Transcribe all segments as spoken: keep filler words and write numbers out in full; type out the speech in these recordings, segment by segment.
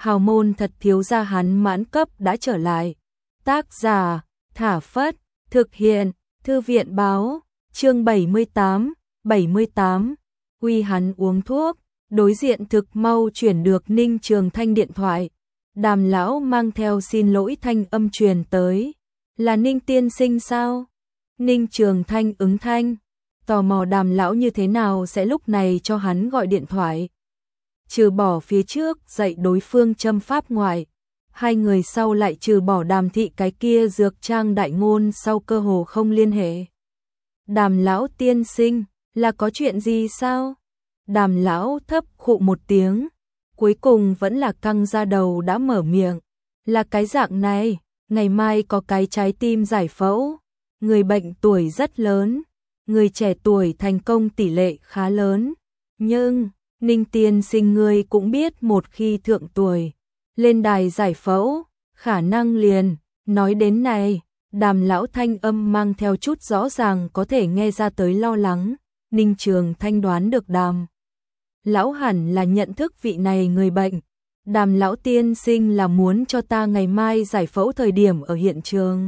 hào môn thật thiếu gia hắn mãn cấp đã trở lại. Tác giả, Thả Phất, thực hiện, Thư viện báo, chương bảy mươi tám, bảy mươi tám, uy hắn uống thuốc, đối diện thực mau chuyển được Ninh Trường Thanh điện thoại. Đàm lão mang theo xin lỗi thanh âm truyền tới. Là Ninh tiên sinh sao? Ninh Trường Thanh ứng thanh, tò mò Đàm lão như thế nào sẽ lúc này cho hắn gọi điện thoại. Trừ bỏ phía trước dạy đối phương châm pháp ngoại, hai người sau lại trừ bỏ Đàm thị cái kia dược trang đại ngôn sau cơ hồ không liên hệ. Đàm lão tiên sinh, là có chuyện gì sao? Đàm lão thấp khụ một tiếng, cuối cùng vẫn là căng ra đầu đã mở miệng. Là cái dạng này, ngày mai có cái trái tim giải phẫu, người bệnh tuổi rất lớn, người trẻ tuổi thành công tỷ lệ khá lớn. Nhưng, Ninh tiên sinh ngươi cũng biết một khi thượng tuổi, lên đài giải phẫu, khả năng liền, nói đến này, Đàm lão thanh âm mang theo chút rõ ràng có thể nghe ra tới lo lắng. Ninh Trường Thanh đoán được Đàm lão hẳn là nhận thức vị này người bệnh. Đàm lão tiên sinh là muốn cho ta ngày mai giải phẫu thời điểm ở hiện trường.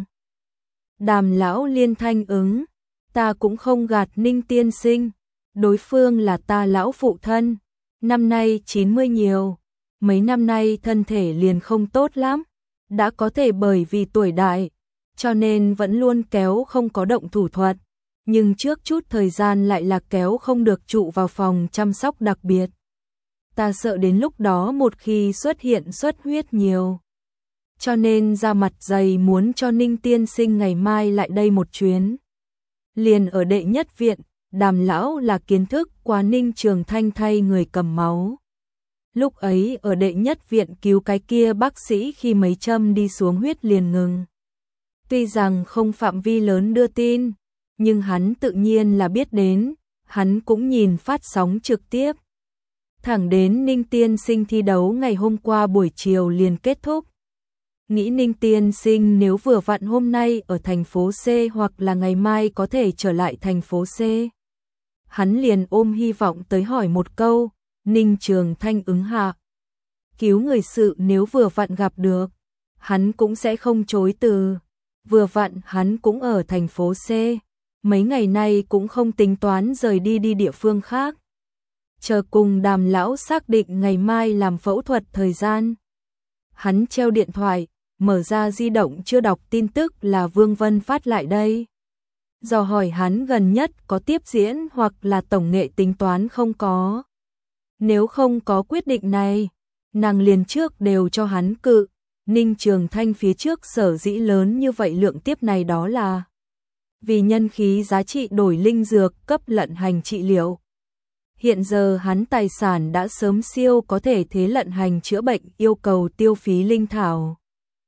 Đàm lão liên thanh ứng, ta cũng không gạt Ninh tiên sinh, đối phương là ta lão phụ thân, năm nay chín mươi nhiều, mấy năm nay thân thể liền không tốt lắm, đã có thể bởi vì tuổi đại, cho nên vẫn luôn kéo không có động thủ thuật, nhưng trước chút thời gian lại là kéo không được trụ vào phòng chăm sóc đặc biệt. Ta sợ đến lúc đó một khi xuất hiện xuất huyết nhiều, cho nên ra mặt dày muốn cho Ninh tiên sinh ngày mai lại đây một chuyến. Liền ở đệ nhất viện, Đàm lão là kiến thức quá Ninh Trường Thanh thay người cầm máu. Lúc ấy ở đệ nhất viện cứu cái kia bác sĩ khi mấy châm đi xuống huyết liền ngừng. Tuy rằng không phạm vi lớn đưa tin, nhưng hắn tự nhiên là biết đến, hắn cũng nhìn phát sóng trực tiếp. Thẳng đến Ninh tiên sinh thi đấu ngày hôm qua buổi chiều liền kết thúc. Nghĩ Ninh tiên sinh nếu vừa vặn hôm nay ở thành phố C hoặc là ngày mai có thể trở lại thành phố C. Hắn liền ôm hy vọng tới hỏi một câu, Ninh Trường Thanh ứng hạ. Cứu người sự nếu vừa vặn gặp được, hắn cũng sẽ không chối từ. Vừa vặn hắn cũng ở thành phố C, mấy ngày nay cũng không tính toán rời đi đi địa phương khác. Chờ cùng Đàm lão xác định ngày mai làm phẫu thuật thời gian. Hắn treo điện thoại, mở ra di động chưa đọc tin tức là Vương Vân phát lại đây. Dò hỏi hắn gần nhất có tiếp diễn hoặc là tổng nghệ tính toán không có. Nếu không có quyết định này, nàng liền trước đều cho hắn cự. Ninh Trường Thanh phía trước sở dĩ lớn như vậy lượng tiếp này đó là vì nhân khí giá trị đổi linh dược cấp lận hành trị liệu. Hiện giờ hắn tài sản đã sớm siêu có thể thế lận hành chữa bệnh yêu cầu tiêu phí linh thảo.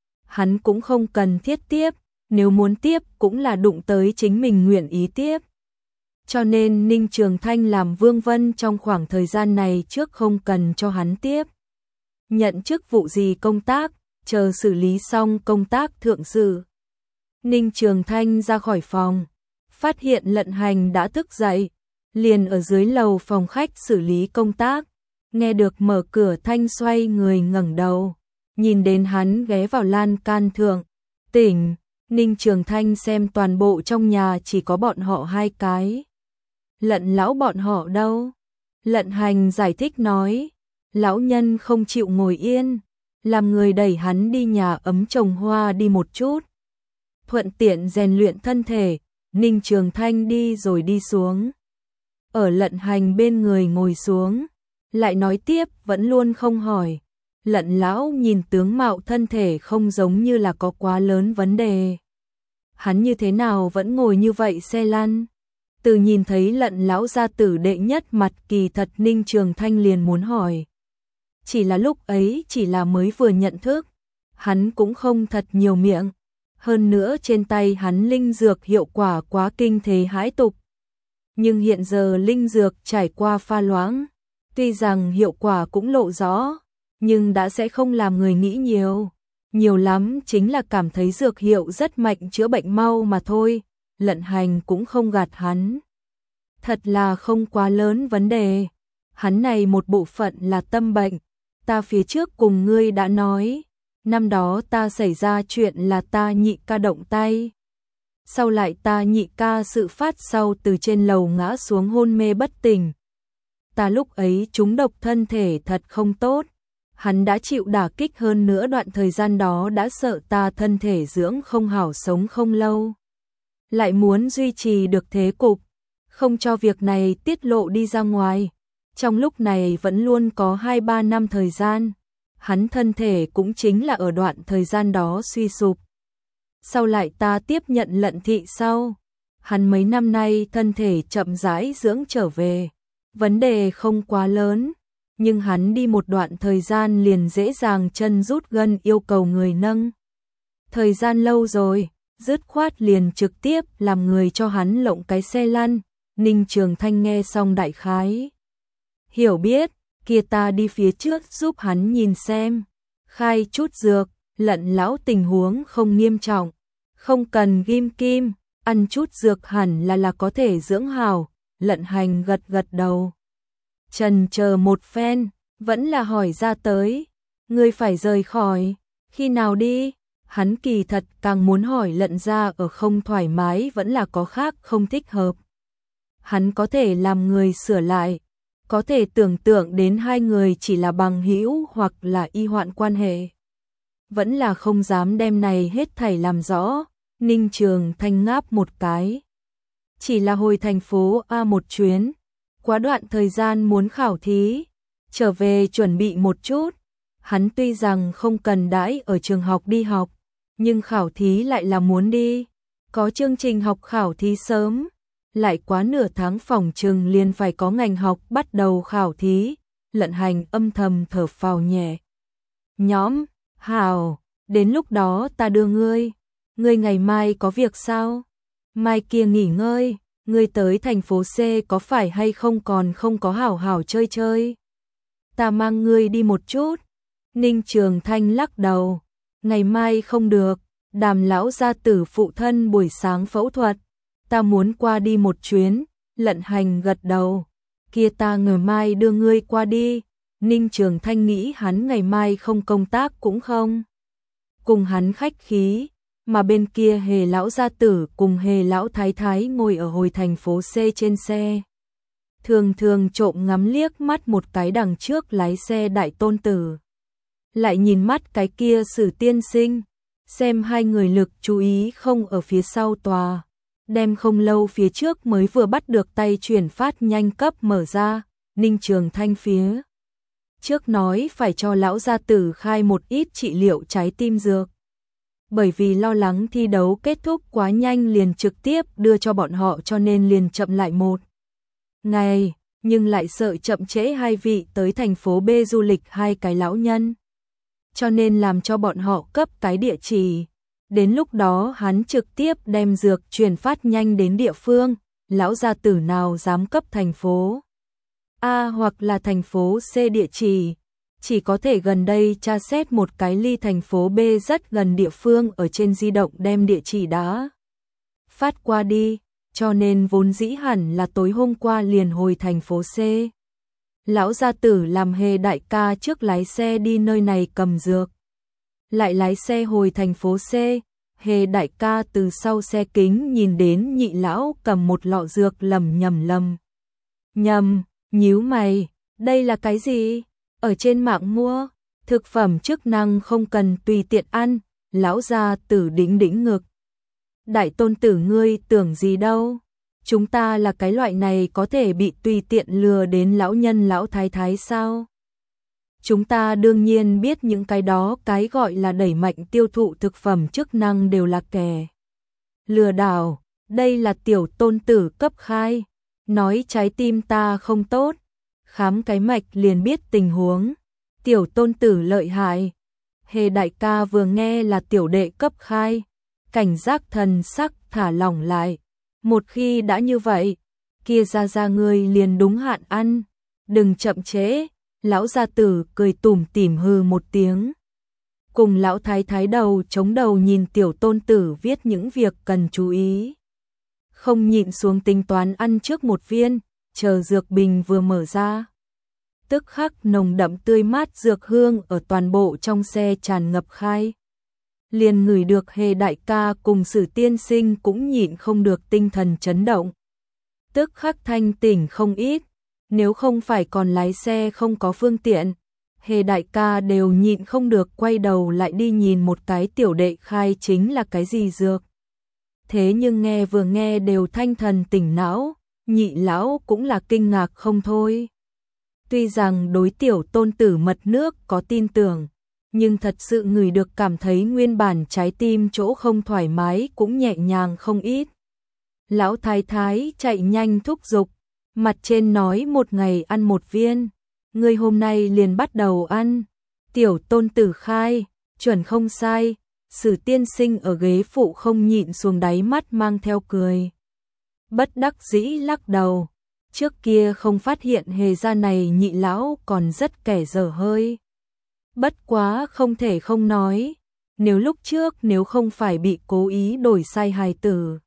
Hắn cũng không cần thiết tiếp, nếu muốn tiếp cũng là đụng tới chính mình nguyện ý tiếp. Cho nên Ninh Trường Thanh làm Vương Vân trong khoảng thời gian này trước không cần cho hắn tiếp. Nhận chức vụ gì công tác, chờ xử lý xong công tác thượng sự. Ninh Trường Thanh ra khỏi phòng, phát hiện lận hành đã thức dậy, liền ở dưới lầu phòng khách xử lý công tác, nghe được mở cửa thanh xoay người ngẩng đầu, nhìn đến hắn ghé vào lan can thượng, tỉnh, Ninh Trường Thanh xem toàn bộ trong nhà chỉ có bọn họ hai cái. Lận lão bọn họ đâu? Lận hành giải thích nói, lão nhân không chịu ngồi yên, làm người đẩy hắn đi nhà ấm trồng hoa đi một chút. Thuận tiện rèn luyện thân thể, Ninh Trường Thanh đi rồi đi xuống. Ở lận hành bên người ngồi xuống, lại nói tiếp vẫn luôn không hỏi. Lận lão nhìn tướng mạo thân thể không giống như là có quá lớn vấn đề. Hắn như thế nào vẫn ngồi như vậy xe lăn? Từ nhìn thấy lận lão gia tử đệ nhất mặt kỳ thật Ninh Trường Thanh liền muốn hỏi. Chỉ là lúc ấy chỉ là mới vừa nhận thức, hắn cũng không thật nhiều miệng. Hơn nữa trên tay hắn linh dược hiệu quả quá kinh thế hãi tục. Nhưng hiện giờ linh dược trải qua pha loãng, tuy rằng hiệu quả cũng lộ rõ, nhưng đã sẽ không làm người nghĩ nhiều. Nhiều lắm chính là cảm thấy dược hiệu rất mạnh chữa bệnh mau mà thôi, lận hành cũng không gạt hắn. Thật là không quá lớn vấn đề. Hắn này một bộ phận là tâm bệnh, ta phía trước cùng ngươi đã nói, năm đó ta xảy ra chuyện là ta nhị ca động tay. Sau lại ta nhị ca sự phát sau từ trên lầu ngã xuống hôn mê bất tỉnh. Ta lúc ấy trúng độc thân thể thật không tốt. Hắn đã chịu đả kích hơn nữa đoạn thời gian đó đã sợ ta thân thể dưỡng không hảo sống không lâu. Lại muốn duy trì được thế cục, không cho việc này tiết lộ đi ra ngoài. Trong lúc này vẫn luôn có hai ba năm thời gian, hắn thân thể cũng chính là ở đoạn thời gian đó suy sụp. Sau lại ta tiếp nhận lận thị sau, hắn mấy năm nay thân thể chậm rãi dưỡng trở về, vấn đề không quá lớn, nhưng hắn đi một đoạn thời gian liền dễ dàng chân rút gân yêu cầu người nâng. Thời gian lâu rồi, dứt khoát liền trực tiếp làm người cho hắn lộng cái xe lăn. Ninh Trường Thanh nghe xong đại khái hiểu biết, kia ta đi phía trước giúp hắn nhìn xem, khai chút dược, lận lão tình huống không nghiêm trọng, không cần ghim kim, ăn chút dược hẳn là là có thể dưỡng hảo. Lận Hành gật gật đầu, trần chờ một phen, vẫn là hỏi ra tới, ngươi phải rời khỏi, khi nào đi? Hắn kỳ thật càng muốn hỏi Lận gia ở không thoải mái vẫn là có khác không thích hợp. Hắn có thể làm người sửa lại, có thể tưởng tượng đến hai người chỉ là bằng hữu hoặc là y hoạn quan hệ. Vẫn là không dám đem này hết thảy làm rõ. Ninh Trường Thanh ngáp một cái. Chỉ là hồi thành phố A một chuyến, quá đoạn thời gian muốn khảo thí, trở về chuẩn bị một chút. Hắn tuy rằng không cần đãi ở trường học đi học, nhưng khảo thí lại là muốn đi. Có chương trình học khảo thí sớm, lại quá nửa tháng phòng trừng liền phải có ngành học bắt đầu khảo thí. Lận Hành âm thầm thở phào nhẹ nhõm, hào, đến lúc đó ta đưa ngươi. Ngươi ngày mai có việc sao? Mai kia nghỉ ngơi, ngươi tới thành phố C có phải hay không còn không có hảo hảo chơi chơi? Ta mang ngươi đi một chút. Ninh Trường Thanh lắc đầu, ngày mai không được, Đàm lão gia tử phụ thân buổi sáng phẫu thuật, ta muốn qua đi một chuyến. Lận Hành gật đầu, kia ta ngày mai đưa ngươi qua đi. Ninh Trường Thanh nghĩ hắn ngày mai không công tác cũng không cùng hắn khách khí, mà bên kia Hề lão gia tử cùng Hề lão thái thái ngồi ở hồi thành phố C trên xe. Thường thường trộm ngắm liếc mắt một cái đằng trước lái xe đại tôn tử. Lại nhìn mắt cái kia Sử tiên sinh, xem hai người lực chú ý không ở phía sau tòa. Đem không lâu phía trước mới vừa bắt được tay chuyển phát nhanh cấp mở ra. Ninh Trường Thanh phía trước nói phải cho lão gia tử khai một ít trị liệu trái tim dược. Bởi vì lo lắng thi đấu kết thúc quá nhanh liền trực tiếp đưa cho bọn họ cho nên liền chậm lại một ngày, nhưng lại sợ chậm trễ hai vị tới thành phố B du lịch hai cái lão nhân. Cho nên làm cho bọn họ cấp cái địa chỉ. Đến lúc đó hắn trực tiếp đem dược truyền phát nhanh đến địa phương, lão gia tử nào dám cấp thành phố A hoặc là thành phố C địa chỉ, chỉ có thể gần đây tra xét một cái ly thành phố B rất gần địa phương ở trên di động đem địa chỉ đã phát qua đi, cho nên vốn dĩ hẳn là tối hôm qua liền hồi thành phố C. Lão gia tử làm Hề đại ca trước lái xe đi nơi này cầm dược, lại lái xe hồi thành phố C. Hề đại ca từ sau xe kính nhìn đến nhị lão cầm một lọ dược lầm nhầm lầm nhầm, nhíu mày, đây là cái gì? Ở trên mạng mua, thực phẩm chức năng không cần tùy tiện ăn. Lão gia tử đĩnh đĩnh ngực. Đại tôn tử ngươi tưởng gì đâu? Chúng ta là cái loại này có thể bị tùy tiện lừa đến lão nhân lão thái thái sao? Chúng ta đương nhiên biết những cái đó, cái gọi là đẩy mạnh tiêu thụ thực phẩm chức năng đều là kẻ lừa đảo. Đây là tiểu tôn tử cấp khai, nói trái tim ta không tốt, khám cái mạch liền biết tình huống. Tiểu tôn tử lợi hại. Hề đại ca vừa nghe là tiểu đệ cấp khai, cảnh giác thần sắc thả lỏng lại. Một khi đã như vậy, kia ra ra ngươi liền đúng hạn ăn, đừng chậm trễ. Lão gia tử cười tủm tỉm hừ một tiếng. Cùng lão thái thái đầu chống đầu nhìn tiểu tôn tử viết những việc cần chú ý. Không nhịn xuống tính toán ăn trước một viên, chờ dược bình vừa mở ra. Tức khắc nồng đậm tươi mát dược hương ở toàn bộ trong xe tràn ngập khai. Liền ngửi được Hề đại ca cùng Sử tiên sinh cũng nhịn không được tinh thần chấn động. Tức khắc thanh tỉnh không ít, nếu không phải còn lái xe không có phương tiện, Hề đại ca đều nhịn không được quay đầu lại đi nhìn một cái tiểu đệ khai chính là cái gì dược. Thế nhưng nghe vừa nghe đều thanh thần tỉnh não, nhị lão cũng là kinh ngạc không thôi. Tuy rằng đối tiểu tôn tử mật nước có tin tưởng, nhưng thật sự người được cảm thấy nguyên bản trái tim chỗ không thoải mái cũng nhẹ nhàng không ít. Lão thái thái chạy nhanh thúc giục, mặt trên nói một ngày ăn một viên, người hôm nay liền bắt đầu ăn. Tiểu tôn tử khai, chuẩn không sai, Sử tiên sinh ở ghế phụ không nhịn xuống đáy mắt mang theo cười. Bất đắc dĩ lắc đầu, trước kia không phát hiện Hề gia này nhị lão còn rất kẻ dở hơi. Bất quá không thể không nói, nếu lúc trước nếu không phải bị cố ý đổi sai hài tử,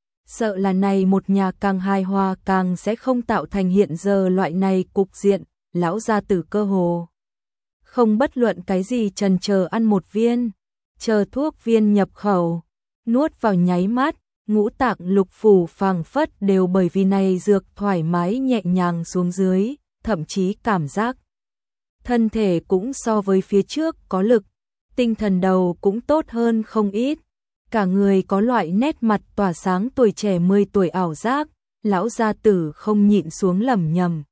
sợ là này một nhà càng hài hòa càng sẽ không tạo thành hiện giờ loại này cục diện. Lão gia tử cơ hồ không bất luận cái gì chần chờ ăn một viên, chờ thuốc viên nhập khẩu, nuốt vào nháy mắt, ngũ tạng lục phủ phảng phất đều bởi vì này dược thoải mái nhẹ nhàng xuống dưới, thậm chí cảm giác thân thể cũng so với phía trước có lực, tinh thần đầu cũng tốt hơn không ít, cả người có loại nét mặt tỏa sáng tuổi trẻ mười tuổi ảo giác. Lão gia tử không nhịn xuống lẩm nhẩm.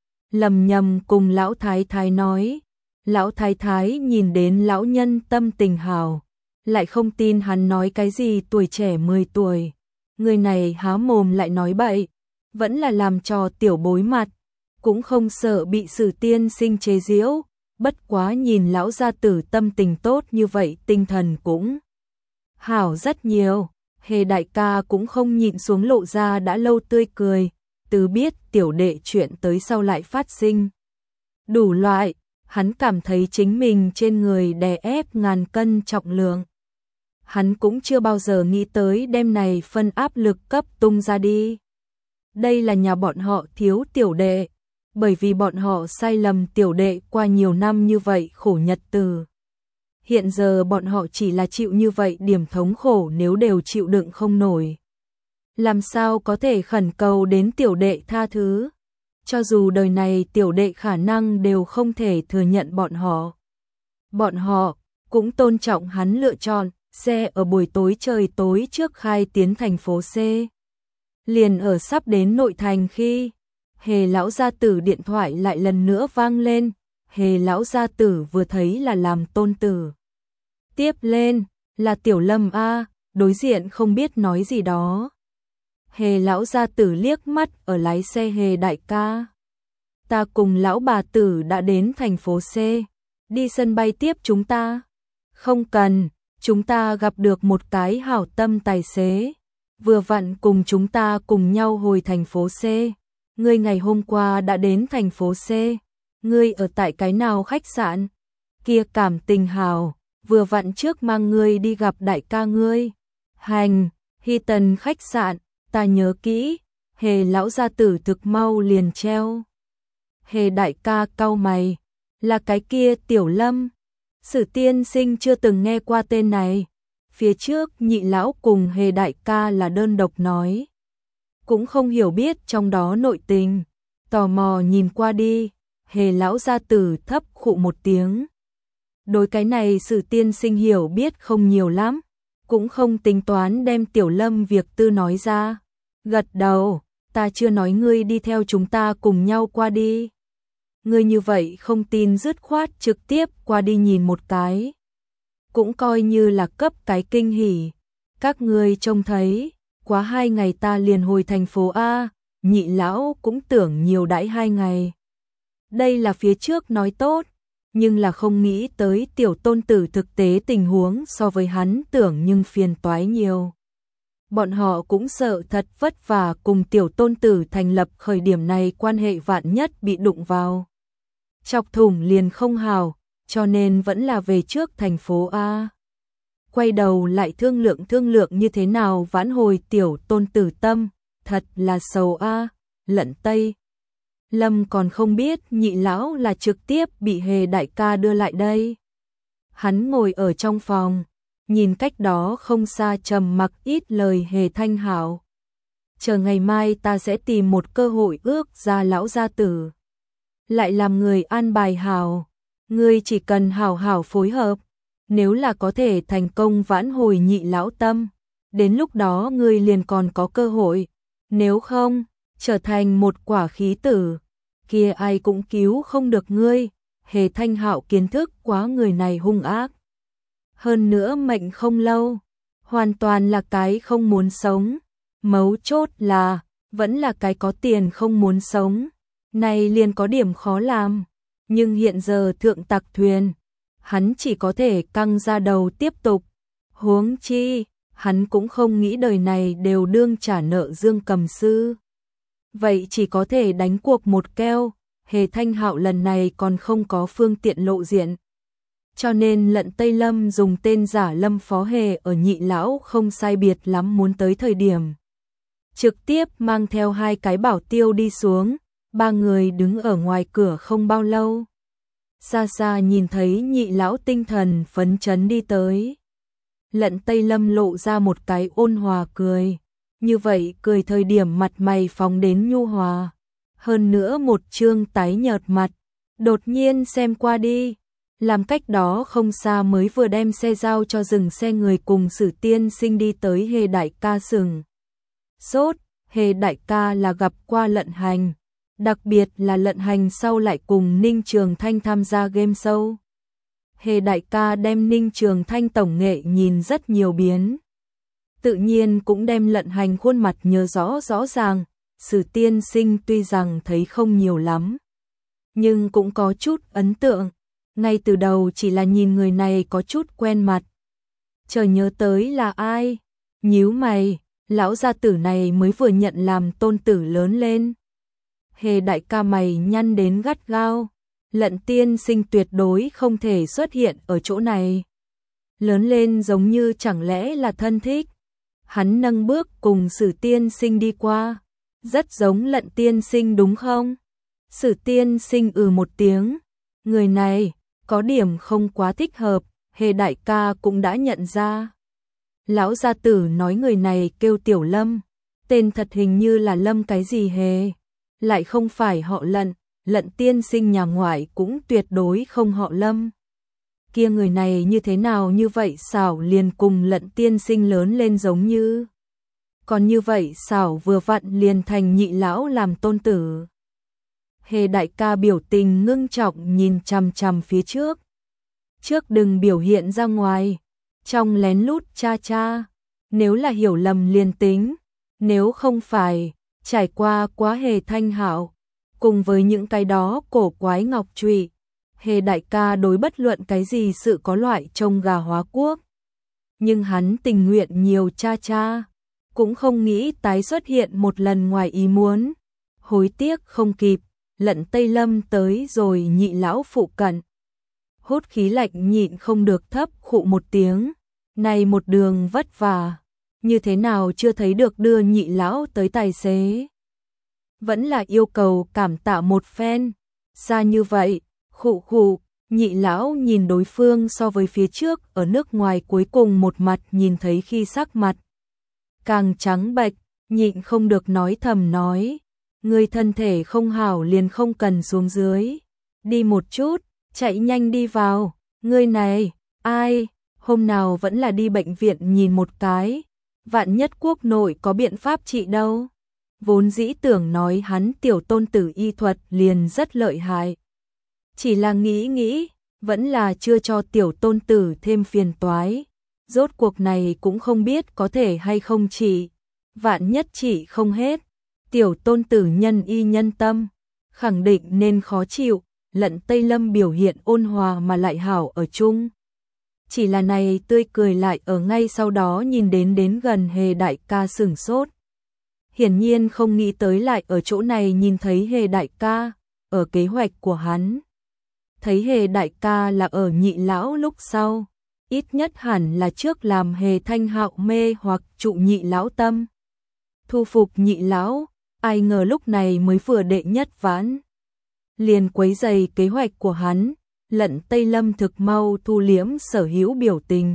Lầm nhầm cùng lão thái thái nói, lão thái thái nhìn đến lão nhân tâm tình hào, lại không tin hắn nói cái gì tuổi trẻ mười tuổi, người này há mồm lại nói bậy, vẫn là làm trò tiểu bối mặt, cũng không sợ bị Sử tiên sinh chế giễu, bất quá nhìn lão gia tử tâm tình tốt như vậy tinh thần cũng hảo rất nhiều. Hề đại ca cũng không nhịn xuống lộ ra đã lâu tươi cười, từ biết tiểu đệ chuyện tới sau lại phát sinh. Đủ loại, hắn cảm thấy chính mình trên người đè ép ngàn cân trọng lượng. Hắn cũng chưa bao giờ nghĩ tới đêm này phân áp lực cấp tung ra đi. Đây là nhà bọn họ thiếu tiểu đệ, bởi vì bọn họ sai lầm tiểu đệ qua nhiều năm như vậy khổ nhật từ. Hiện giờ bọn họ chỉ là chịu như vậy điểm thống khổ nếu đều chịu đựng không nổi. Làm sao có thể khẩn cầu đến tiểu đệ tha thứ? Cho dù đời này tiểu đệ khả năng đều không thể thừa nhận bọn họ. Bọn họ cũng tôn trọng hắn lựa chọn, xe ở buổi tối trời tối trước khai tiến thành phố C. Liền ở sắp đến nội thành khi, Hề lão gia tử điện thoại lại lần nữa vang lên, Hề lão gia tử vừa thấy là làm tôn tử. Tiếp lên, là Tiểu Lâm a, đối diện không biết nói gì đó. Hề lão gia tử liếc mắt ở lái xe Hề đại ca. Ta cùng lão bà tử đã đến thành phố C, đi sân bay tiếp chúng ta. Không cần, chúng ta gặp được một cái hảo tâm tài xế, vừa vặn cùng chúng ta cùng nhau hồi thành phố C. Ngươi ngày hôm qua đã đến thành phố C, ngươi ở tại cái nào khách sạn? Kia cảm tình hào, vừa vặn trước mang ngươi đi gặp đại ca ngươi. Hành, Hy Tần khách sạn, ta nhớ kỹ. Hề lão gia tử thực mau liền treo. Hề đại ca cau mày, là cái kia Tiểu Lâm. Sử tiên sinh chưa từng nghe qua tên này. Phía trước nhị lão cùng Hề đại ca là đơn độc nói, cũng không hiểu biết trong đó nội tình. Tò mò nhìn qua đi, Hề lão gia tử thấp khụ một tiếng. Đối cái này Sử tiên sinh hiểu biết không nhiều lắm, cũng không tính toán đem Tiểu Lâm việc tư nói ra. Gật đầu, ta chưa nói ngươi đi theo chúng ta cùng nhau qua đi. Ngươi như vậy không tin dứt khoát trực tiếp qua đi nhìn một cái. Cũng coi như là cấp cái kinh hỉ. Các ngươi trông thấy, quá hai ngày ta liền hồi thành phố A, nhị lão cũng tưởng nhiều đãi hai ngày. Đây là phía trước nói tốt, nhưng là không nghĩ tới tiểu tôn tử thực tế tình huống so với hắn tưởng nhưng phiền toái nhiều. Bọn họ cũng sợ thật vất vả cùng tiểu tôn tử thành lập khởi điểm này quan hệ vạn nhất bị đụng vào. Chọc thủng liền không hào, cho nên vẫn là về trước thành phố A. Quay đầu lại thương lượng thương lượng như thế nào vãn hồi tiểu tôn tử tâm, thật là sầu A, lận Tây. Lâm còn không biết nhị lão là trực tiếp bị Hề đại ca đưa lại đây. Hắn ngồi ở trong phòng, nhìn cách đó không xa trầm mặc ít lời Hề Thanh Hạo. Chờ ngày mai ta sẽ tìm một cơ hội ước ra lão gia tử. Lại làm người an bài hảo, ngươi chỉ cần hảo hảo phối hợp, nếu là có thể thành công vãn hồi nhị lão tâm, đến lúc đó ngươi liền còn có cơ hội, nếu không, trở thành một quả khí tử, kia ai cũng cứu không được ngươi. Hề Thanh Hạo kiến thức quá người này hung ác. Hơn nữa mệnh không lâu, hoàn toàn là cái không muốn sống, mấu chốt là, vẫn là cái có tiền không muốn sống, này liền có điểm khó làm, nhưng hiện giờ thượng tặc thuyền, hắn chỉ có thể căng ra đầu tiếp tục, huống chi, hắn cũng không nghĩ đời này đều đương trả nợ Dương Cầm Sư. Vậy chỉ có thể đánh cuộc một keo, Hề Thanh Hạo lần này còn không có phương tiện lộ diện. Cho nên Lận Tây Lâm dùng tên giả Lâm Phó Hề ở nhị lão không sai biệt lắm muốn tới thời điểm. Trực tiếp mang theo hai cái bảo tiêu đi xuống, ba người đứng ở ngoài cửa không bao lâu. Xa xa nhìn thấy nhị lão tinh thần phấn chấn đi tới. Lận Tây Lâm lộ ra một cái ôn hòa cười. Như vậy cười thời điểm mặt mày phóng đến nhu hòa. Hơn nữa một trương tái nhợt mặt. Đột nhiên xem qua đi. Làm cách đó không xa mới vừa đem xe giao cho dừng xe người cùng Sử tiên sinh đi tới Hề đại ca sừng. Sốt, Hề đại ca là gặp qua Lận Hành. Đặc biệt là Lận Hành sau lại cùng Ninh Trường Thanh tham gia game show. Hề đại ca đem Ninh Trường Thanh tổng nghệ nhìn rất nhiều biến. Tự nhiên cũng đem Lận Hành khuôn mặt nhớ rõ rõ ràng. Sử tiên sinh tuy rằng thấy không nhiều lắm, nhưng cũng có chút ấn tượng. Ngay từ đầu chỉ là nhìn người này có chút quen mặt. Chờ nhớ tới là ai? Nhíu mày, lão gia tử này mới vừa nhận làm tôn tử lớn lên. Hề đại ca mày nhăn đến gắt gao. Lận tiên sinh tuyệt đối không thể xuất hiện ở chỗ này. Lớn lên giống như chẳng lẽ là thân thích. Hắn nâng bước cùng Sử tiên sinh đi qua. Rất giống Lận tiên sinh đúng không? Sử tiên sinh ừ một tiếng. Người này có điểm không quá thích hợp, Hề đại ca cũng đã nhận ra. Lão gia tử nói người này kêu Tiểu Lâm, tên thật hình như là Lâm cái gì Hề, lại không phải họ Lận, Lận tiên sinh nhà ngoại cũng tuyệt đối không họ Lâm. Kia người này như thế nào như vậy xảo liền cùng Lận tiên sinh lớn lên giống như. Còn như vậy xảo vừa vặn liền thành nhị lão làm tôn tử. Hề đại ca biểu tình ngưng trọng nhìn chằm chằm phía trước. Trước đừng biểu hiện ra ngoài, trong lén lút cha cha, nếu là hiểu lầm liền tính, nếu không phải, trải qua quá Hề Thanh Hạo, cùng với những cái đó cổ quái ngọc trụy, Hề đại ca đối bất luận cái gì sự có loại trông gà hóa quốc. Nhưng hắn tình nguyện nhiều cha cha, cũng không nghĩ tái xuất hiện một lần ngoài ý muốn, hối tiếc không kịp. Lận Tây Lâm tới rồi nhị lão phụ cận. Hốt khí lạnh nhịn không được thấp khụ một tiếng. Này một đường vất vả, như thế nào chưa thấy được đưa nhị lão tới tài xế. Vẫn là yêu cầu cảm tạ một phen. Xa như vậy, khụ khụ, nhị lão nhìn đối phương so với phía trước ở nước ngoài cuối cùng một mặt nhìn thấy khi sắc mặt. Càng trắng bệch, nhịn không được nói thầm nói. Người thân thể không hảo liền không cần xuống dưới. Đi một chút, chạy nhanh đi vào. Người này, ai, hôm nào vẫn là đi bệnh viện nhìn một cái. Vạn nhất quốc nội có biện pháp trị đâu. Vốn dĩ tưởng nói hắn tiểu tôn tử y thuật liền rất lợi hại. Chỉ là nghĩ nghĩ, vẫn là chưa cho tiểu tôn tử thêm phiền toái. Rốt cuộc này cũng không biết có thể hay không trị. Vạn nhất trị không hết. Tiểu tôn tử nhân y nhân tâm, khẳng định nên khó chịu. Lận Tây Lâm biểu hiện ôn hòa mà lại hảo ở chung. Chỉ là này tươi cười lại ở ngay sau đó nhìn đến đến gần Hề đại ca sửng sốt. Hiển nhiên không nghĩ tới lại ở chỗ này nhìn thấy Hề đại ca, ở kế hoạch của hắn. Thấy Hề đại ca là ở nhị lão lúc sau, ít nhất hẳn là trước làm Hề Thanh Hạo mê hoặc trụ nhị lão tâm. Thu phục nhị lão, ai ngờ lúc này mới vừa đệ nhất ván. liền quấy rầy kế hoạch của hắn. Lận Tây Lâm thực mau thu liễm sở hữu biểu tình.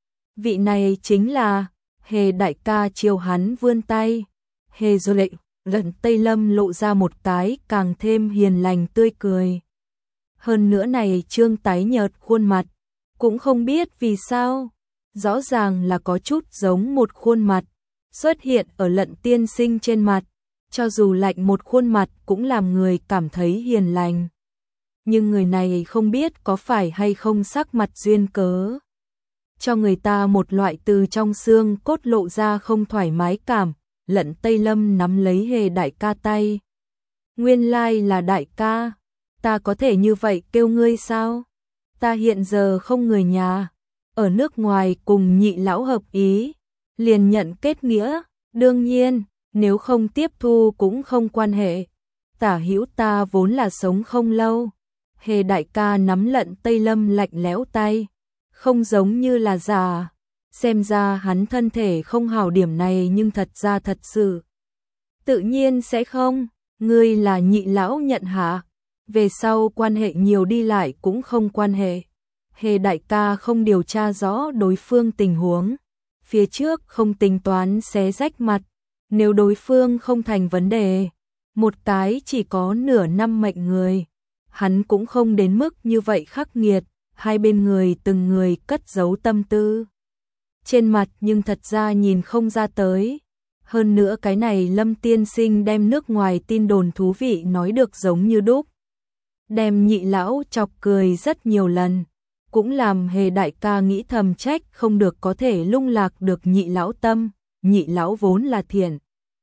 Vị này chính là Hề đại ca, chiều hắn vươn tay. Hề du lệnh, Lận Tây Lâm lộ ra một cái càng thêm hiền lành tươi cười. Hơn nữa này trương tái nhợt khuôn mặt, cũng không biết vì sao, rõ ràng là có chút giống một khuôn mặt, xuất hiện ở Lận tiên sinh trên mặt, cho dù lạnh một khuôn mặt cũng làm người cảm thấy hiền lành. Nhưng người này không biết có phải hay không sắc mặt duyên cớ, cho người ta một loại từ trong xương cốt lộ ra không thoải mái cảm. Lận Tây Lâm nắm lấy Hề đại ca tay. Nguyên lai là đại ca, ta có thể như vậy kêu ngươi sao? Ta hiện giờ không người nhà, ở nước ngoài cùng nhị lão hợp ý, liền nhận kết nghĩa, đương nhiên, nếu không tiếp thu cũng không quan hệ. Tả hữu ta vốn là sống không lâu. Hề đại ca nắm Lận Tây Lâm lạnh lẽo tay, không giống như là già. Xem ra hắn thân thể không hảo điểm này, nhưng thật ra thật sự. Tự nhiên sẽ không, ngươi là nhị lão nhận hạ, về sau quan hệ nhiều đi lại cũng không quan hệ. Hề đại ca không điều tra rõ đối phương tình huống, phía trước không tính toán xé rách mặt, nếu đối phương không thành vấn đề, một cái chỉ có nửa năm mệnh người, hắn cũng không đến mức như vậy khắc nghiệt. Hai bên người từng người cất giấu tâm tư trên mặt, nhưng thật ra nhìn không ra tới. Hơn nữa cái này Lâm tiên sinh đem nước ngoài tin đồn thú vị nói được giống như đúc, đem nhị lão chọc cười rất nhiều lần, cũng làm Hề đại ca nghĩ thầm trách không được có thể lung lạc được nhị lão tâm. Nhị lão vốn là thiện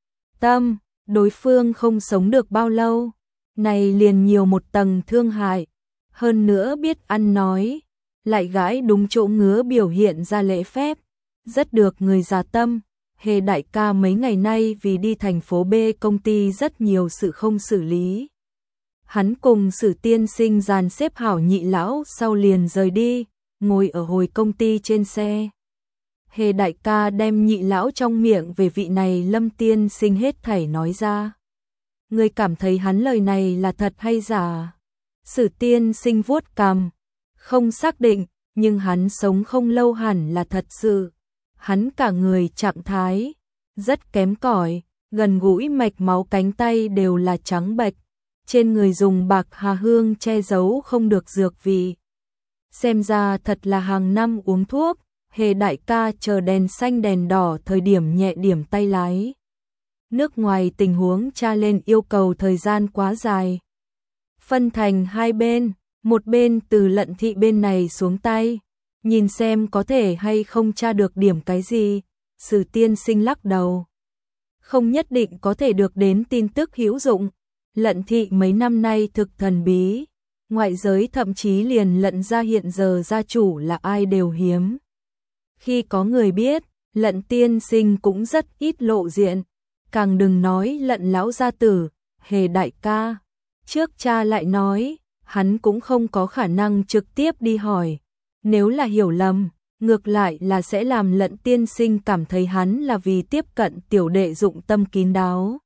tâm, đối phương không sống được bao lâu, này liền nhiều một tầng thương hại. Hơn nữa biết ăn nói, lại gãi đúng chỗ ngứa, biểu hiện ra lễ phép, rất được người già tâm. Hề đại ca mấy ngày nay vì đi thành phố B công ty rất nhiều sự không xử lý. Hắn cùng Sử tiên sinh dàn xếp hảo nhị lão sau liền rời đi, ngồi ở hồi công ty trên xe. Hề đại ca đem nhị lão trong miệng về vị này Lâm tiên sinh hết thảy nói ra. Người cảm thấy hắn lời này là thật hay giả? Sử tiên sinh vuốt cằm, không xác định, nhưng hắn sống không lâu hẳn là thật sự. Hắn cả người trạng thái rất kém cỏi, gần gũi mạch máu cánh tay đều là trắng bệch, trên người dùng bạc hà hương che giấu không được dược vị. Xem ra thật là hàng năm uống thuốc. Hề đại ca chờ đèn xanh đèn đỏ thời điểm nhẹ điểm tay lái. Nước ngoài tình huống tra lên yêu cầu thời gian quá dài. Phân thành hai bên, một bên từ Lận thị bên này xuống tay, nhìn xem có thể hay không tra được điểm cái gì. Sử tiên sinh lắc đầu, không nhất định có thể được đến tin tức hữu dụng. Lận thị mấy năm nay thực thần bí, ngoại giới thậm chí liền Lận gia hiện giờ gia chủ là ai đều hiếm. Khi có người biết, Lận tiên sinh cũng rất ít lộ diện, càng đừng nói Lận lão gia tử. Hề đại ca, trước cha lại nói, hắn cũng không có khả năng trực tiếp đi hỏi. Nếu là hiểu lầm, ngược lại là sẽ làm Lận tiên sinh cảm thấy hắn là vì tiếp cận tiểu đệ dụng tâm kín đáo.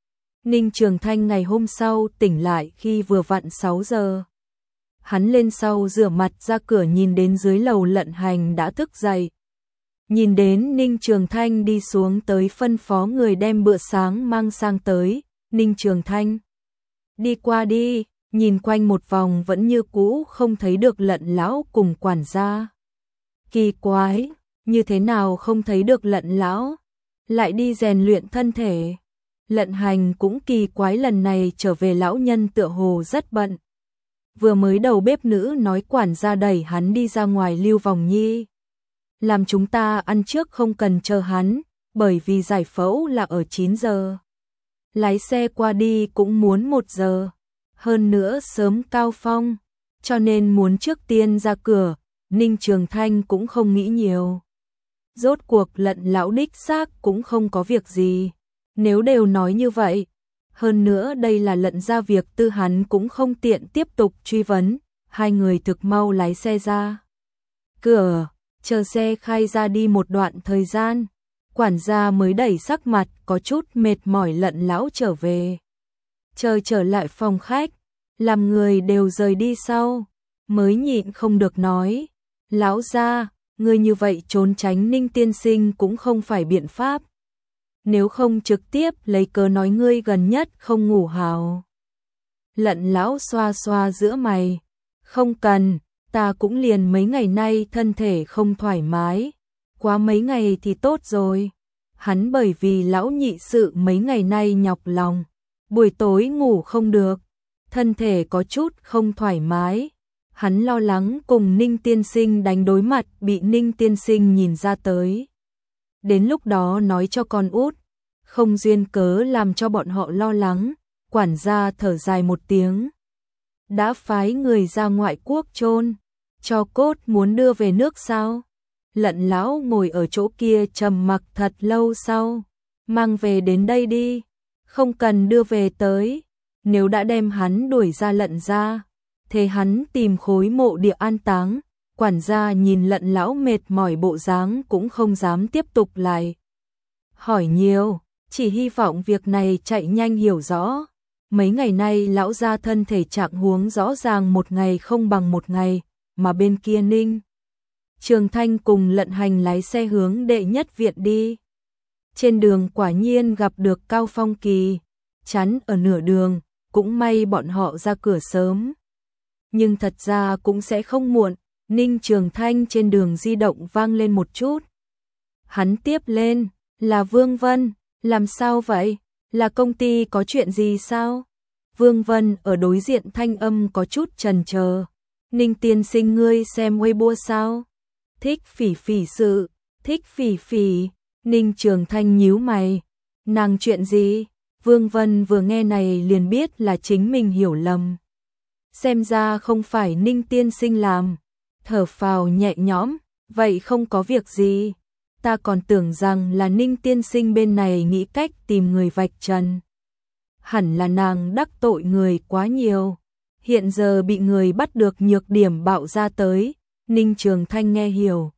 Ninh Trường Thanh ngày hôm sau tỉnh lại khi vừa vặn sáu giờ. Hắn lên sau rửa mặt ra cửa, nhìn đến dưới lầu Lận Hành đã thức dậy. Nhìn đến Ninh Trường Thanh đi xuống tới phân phó người đem bữa sáng mang sang tới. Ninh Trường Thanh đi qua đi, nhìn quanh một vòng vẫn như cũ không thấy được Lận lão cùng quản gia. Kỳ quái, như thế nào không thấy được Lận lão, lại đi rèn luyện thân thể. Lận Hành cũng kỳ quái, lần này trở về lão nhân tựa hồ rất bận. Vừa mới đầu bếp nữ nói quản gia đẩy hắn đi ra ngoài lưu vòng nhi, làm chúng ta ăn trước không cần chờ hắn, bởi vì giải phẫu là ở chín giờ. Lái xe qua đi cũng muốn một giờ, hơn nữa sớm cao phong, cho nên muốn trước tiên ra cửa. Ninh Trường Thanh cũng không nghĩ nhiều. Rốt cuộc Lận lão đích xác cũng không có việc gì. Nếu đều nói như vậy, hơn nữa đây là Lận ra việc tư, hắn cũng không tiện tiếp tục truy vấn. Hai người thực mau lái xe ra cửa, chờ xe khai ra đi một đoạn thời gian, quản gia mới đẩy sắc mặt có chút mệt mỏi Lận lão trở về. Chờ trở lại phòng khách, làm người đều rời đi sau, mới nhịn không được nói, lão gia, ngươi như vậy trốn tránh Ninh tiên sinh cũng không phải biện pháp. Nếu không trực tiếp lấy cớ nói ngươi gần nhất không ngủ hào. Lận lão xoa xoa giữa mày, không cần, ta cũng liền mấy ngày nay thân thể không thoải mái, quá mấy ngày thì tốt rồi. Hắn bởi vì lão nhị sự mấy ngày nay nhọc lòng, buổi tối ngủ không được, thân thể có chút không thoải mái. Hắn lo lắng cùng Ninh tiên sinh đánh đối mặt bị Ninh tiên sinh nhìn ra tới. Đến lúc đó nói cho con út, không duyên cớ làm cho bọn họ lo lắng. Quản gia thở dài một tiếng, đã phái người ra ngoại quốc chôn, cho cốt muốn đưa về nước sao? Lận lão ngồi ở chỗ kia trầm mặc thật lâu sau, mang về đến đây đi, không cần đưa về tới, nếu đã đem hắn đuổi ra Lận ra, thế hắn tìm khối mộ địa an táng. Quản gia nhìn Lận lão mệt mỏi bộ dáng cũng không dám tiếp tục lại hỏi nhiều, chỉ hy vọng việc này chạy nhanh hiểu rõ. Mấy ngày nay lão gia thân thể trạng huống rõ ràng một ngày không bằng một ngày, mà bên kia Ninh Trường Thanh cùng Lận Hành lái xe hướng đệ nhất viện đi. Trên đường quả nhiên gặp được Cao Phong Kỳ, chắn ở nửa đường, cũng may bọn họ ra cửa sớm. Nhưng thật ra cũng sẽ không muộn, Ninh Trường Thanh trên đường di động vang lên một chút. Hắn tiếp lên, là Vương Vân, làm sao vậy? Là công ty có chuyện gì sao? Vương Vân ở đối diện thanh âm có chút chần chờ. Ninh tiên sinh ngươi xem Weibo sao? Thích Phỉ Phỉ sự, thích Phỉ Phỉ. Ninh Trường Thanh nhíu mày. Nàng chuyện gì? Vương Vân vừa nghe này liền biết là chính mình hiểu lầm. Xem ra không phải Ninh tiên sinh làm. Thở phào nhẹ nhõm, vậy không có việc gì. Ta còn tưởng rằng là Ninh tiên sinh bên này nghĩ cách tìm người vạch trần. Hẳn là nàng đắc tội người quá nhiều, hiện giờ bị người bắt được nhược điểm bạo ra tới. Ninh Trường Thanh nghe hiểu,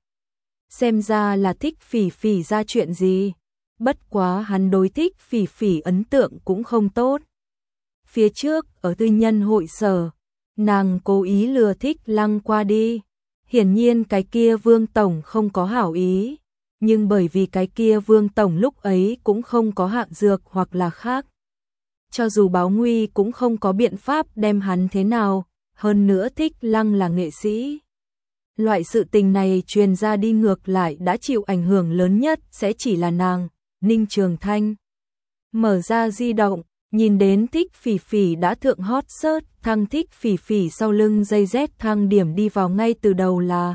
xem ra là thích Phỉ Phỉ ra chuyện gì, bất quá hắn đối thích Phỉ Phỉ ấn tượng cũng không tốt. Phía trước ở tư nhân hội sở, nàng cố ý lừa Thích Lăng qua đi, hiển nhiên cái kia Vương tổng không có hảo ý, nhưng bởi vì cái kia Vương tổng lúc ấy cũng không có hạng dược hoặc là khác, cho dù báo nguy cũng không có biện pháp đem hắn thế nào, hơn nữa Thích Lăng là nghệ sĩ. Loại sự tình này truyền ra đi ngược lại đã chịu ảnh hưởng lớn nhất sẽ chỉ là nàng. Ninh Trường Thanh mở ra di động, nhìn đến Thích Phỉ Phỉ đã thượng hot search, thăng Thích Phỉ Phỉ sau lưng dây Z thăng điểm đi vào ngay từ đầu là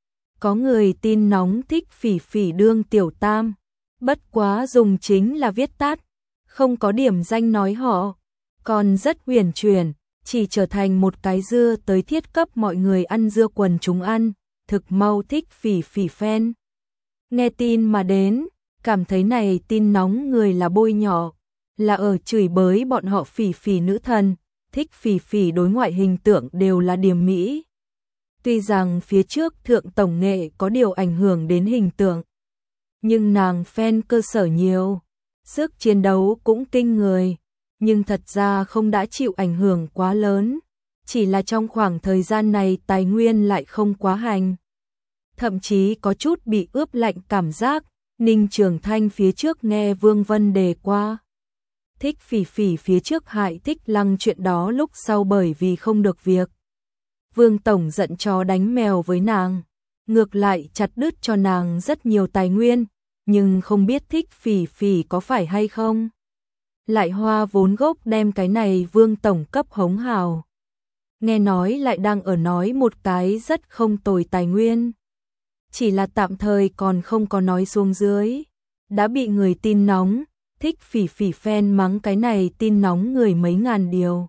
có người tin nóng Thích Phỉ Phỉ đương tiểu tam, bất quá dùng chính là viết tắt, không có điểm danh nói họ, còn rất huyền chuyển, chỉ trở thành một cái dưa tới thiết cấp mọi người ăn dưa quần chúng ăn, thực mau Thích Phỉ Phỉ fan. Nghe tin mà đến, cảm thấy này tin nóng người là bôi nhỏ, là ở chửi bới bọn họ Phỉ Phỉ nữ thần. Thích Phỉ Phỉ đối ngoại hình tượng đều là điềm mỹ. Tuy rằng phía trước thượng tổng nghệ có điều ảnh hưởng đến hình tượng, nhưng nàng fan cơ sở nhiều, sức chiến đấu cũng kinh người, nhưng thật ra không đã chịu ảnh hưởng quá lớn, chỉ là trong khoảng thời gian này tài nguyên lại không quá hành. Thậm chí có chút bị ướp lạnh cảm giác. Ninh Trường Thanh phía trước nghe Vương Vân đề qua Thích Phỉ Phỉ phía trước hại Thích Lăng chuyện đó, lúc sau bởi vì không được việc, Vương tổng giận chó đánh mèo với nàng, ngược lại chặt đứt cho nàng rất nhiều tài nguyên, nhưng không biết Thích Phỉ Phỉ có phải hay không lại hoa vốn gốc đem cái này Vương tổng cấp hống hào. Nghe nói lại đang ở nói một cái rất không tồi tài nguyên, chỉ là tạm thời còn không có nói xuống dưới, đã bị người tin nóng. Thích Phỉ Phỉ fan mắng cái này tin nóng người mấy ngàn điều.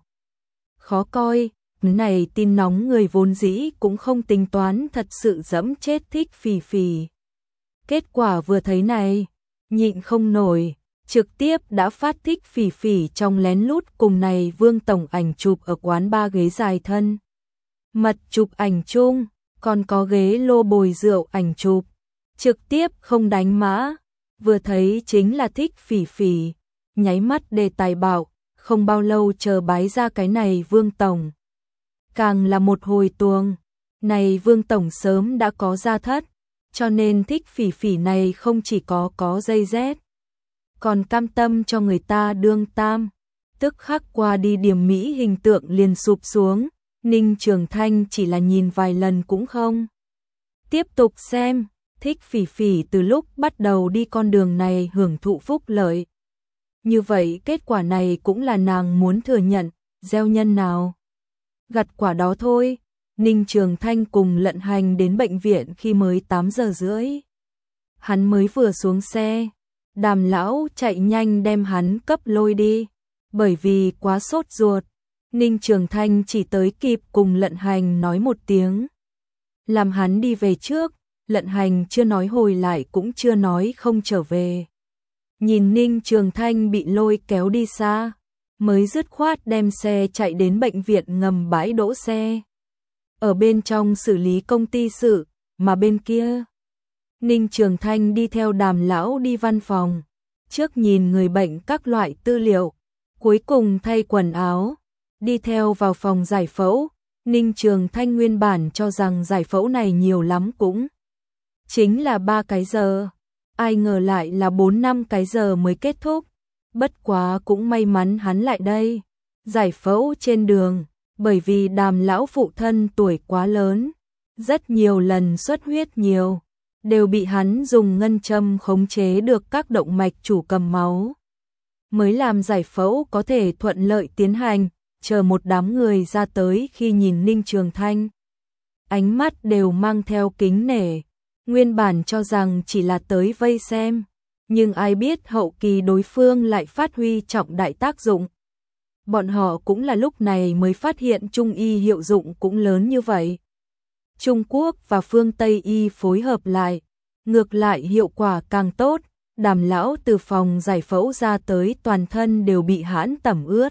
Khó coi, cái này tin nóng người vốn dĩ cũng không tính toán thật sự dẫm chết Thích Phỉ Phỉ. Kết quả vừa thấy này, nhịn không nổi, trực tiếp đã phát Thích Phỉ Phỉ trong lén lút cùng này Vương tổng ảnh chụp ở quán ba ghế dài thân mật chụp ảnh chung, còn có ghế lô bồi rượu ảnh chụp, trực tiếp không đánh mã. Vừa thấy chính là Thích Phỉ Phỉ, nháy mắt đề tài bảo, không bao lâu chờ bái ra cái này Vương Tổng. Càng là một hồi tuồng, này Vương Tổng sớm đã có gia thất, cho nên thích Phỉ Phỉ này không chỉ có có dây dét, còn cam tâm cho người ta đương tam, tức khắc qua đi điểm mỹ hình tượng liền sụp xuống, Ninh Trường Thanh chỉ là nhìn vài lần cũng không. Tiếp tục xem, thích Phỉ Phỉ từ lúc bắt đầu đi con đường này hưởng thụ phúc lợi. Như vậy kết quả này cũng là nàng muốn thừa nhận, gieo nhân nào gặt quả đó thôi. Ninh Trường Thanh cùng Lận Hành đến bệnh viện khi mới tám giờ rưỡi. Hắn mới vừa xuống xe, Đàm lão chạy nhanh đem hắn cấp lôi đi, bởi vì quá sốt ruột, Ninh Trường Thanh chỉ tới kịp cùng Lận Hành nói một tiếng, làm hắn đi về trước. Lận Hành chưa nói hồi lại cũng chưa nói không trở về. Nhìn Ninh Trường Thanh bị lôi kéo đi xa, mới dứt khoát đem xe chạy đến bệnh viện ngầm bãi đỗ xe. Ở bên trong xử lý công ty sự, mà bên kia, Ninh Trường Thanh đi theo Đàm lão đi văn phòng, trước nhìn người bệnh các loại tư liệu, cuối cùng thay quần áo, đi theo vào phòng giải phẫu. Ninh Trường Thanh nguyên bản cho rằng giải phẫu này nhiều lắm cũng chính là ba cái giờ, ai ngờ lại là bốn năm cái giờ mới kết thúc. Bất quá cũng may mắn hắn lại đây. Giải phẫu trên đường, bởi vì Đàm lão phụ thân tuổi quá lớn, rất nhiều lần xuất huyết nhiều, đều bị hắn dùng ngân châm khống chế được các động mạch chủ cầm máu, mới làm giải phẫu có thể thuận lợi tiến hành. Chờ một đám người ra tới khi nhìn Ninh Trường Thanh, ánh mắt đều mang theo kính nể, nguyên bản cho rằng chỉ là tới vây xem, nhưng ai biết hậu kỳ đối phương lại phát huy trọng đại tác dụng. Bọn họ cũng là lúc này mới phát hiện Trung y hiệu dụng cũng lớn như vậy. Trung Quốc và phương Tây y phối hợp lại, ngược lại hiệu quả càng tốt. Đàm lão từ phòng giải phẫu ra tới toàn thân đều bị hãn tẩm ướt.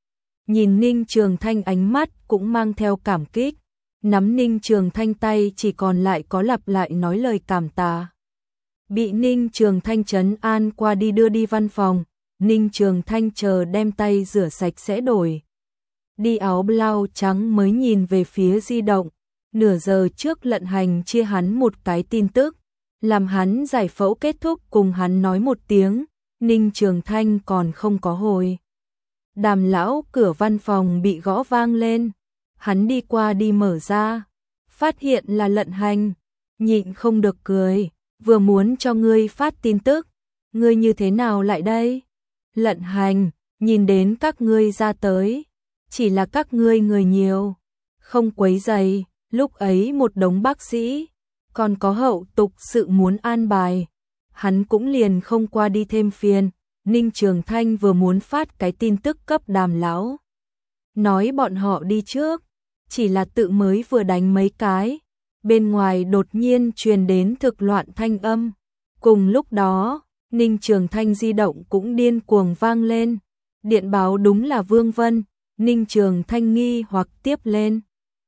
Nhìn Ninh Trường Thanh ánh mắt cũng mang theo cảm kích, nắm Ninh Trường Thanh tay chỉ còn lại có lặp lại nói lời cảm tạ. Bị Ninh Trường Thanh trấn an qua đi đưa đi văn phòng, Ninh Trường Thanh chờ đem tay rửa sạch sẽ đổi đi áo blau trắng mới nhìn về phía di động. Nửa giờ trước Lận Hành chia hắn một cái tin tức, làm hắn giải phẫu kết thúc cùng hắn nói một tiếng, Ninh Trường Thanh còn không có hồi. Đàm lão cửa văn phòng bị gõ vang lên, hắn đi qua đi mở ra, phát hiện là Lận Hành, nhịn không được cười, vừa muốn cho ngươi phát tin tức, ngươi như thế nào lại đây? Lận Hành, nhìn đến các ngươi ra tới, chỉ là các ngươi người nhiều, không quấy rầy, lúc ấy một đống bác sĩ, còn có hậu tục sự muốn an bài, hắn cũng liền không qua đi thêm phiền. Ninh Trường Thanh vừa muốn phát cái tin tức cấp Đàm lão, nói bọn họ đi trước, chỉ là tự mới vừa đánh mấy cái, bên ngoài đột nhiên truyền đến thực loạn thanh âm. Cùng lúc đó, Ninh Trường Thanh di động cũng điên cuồng vang lên, điện báo đúng là Vương Vân. Ninh Trường Thanh nghi hoặc tiếp lên,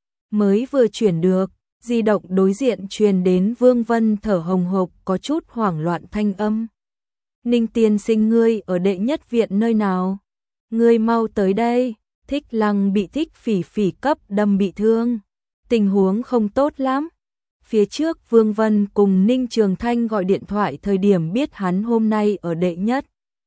mới vừa chuyển được, di động đối diện truyền đến Vương Vân thở hồng hộc có chút hoảng loạn thanh âm. Ninh tiên sinh ngươi ở đệ nhất viện nơi nào? Ngươi mau tới đây, Thích Lăng bị Thích Phỉ Phỉ cấp đâm bị thương, tình huống không tốt lắm. Phía trước Vương Vân cùng Ninh Trường Thanh gọi điện thoại thời điểm biết hắn hôm nay ở đệ nhất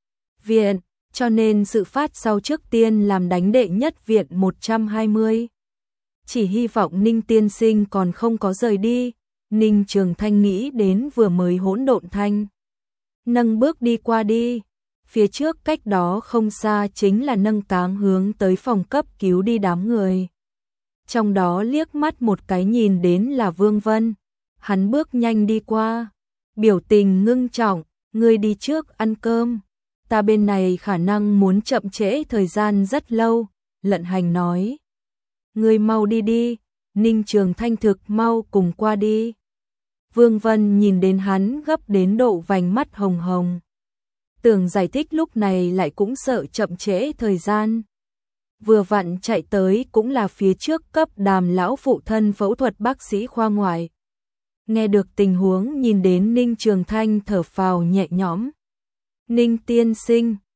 viện, cho nên sự phát sau trước tiên làm đánh đệ nhất viện một trăm hai mươi. Chỉ hy vọng Ninh tiên sinh còn không có rời đi. Ninh Trường Thanh nghĩ đến vừa mới hỗn độn thanh, nâng bước đi qua đi, phía trước cách đó không xa chính là nâng cáng hướng tới phòng cấp cứu đi đám người. Trong đó liếc mắt một cái nhìn đến là Vương Vân, hắn bước nhanh đi qua, biểu tình ngưng trọng, ngươi đi trước ăn cơm, ta bên này khả năng muốn chậm trễ thời gian rất lâu. Lận Hành nói, ngươi mau đi đi. Ninh Trường Thanh thực mau cùng qua đi. Vương Vân nhìn đến hắn gấp đến độ vành mắt hồng hồng, tưởng giải thích lúc này lại cũng sợ chậm trễ thời gian. Vừa vặn chạy tới cũng là phía trước cấp Đàm lão phụ thân phẫu thuật bác sĩ khoa ngoại. Nghe được tình huống nhìn đến Ninh Trường Thanh thở phào nhẹ nhõm. Ninh tiên sinh,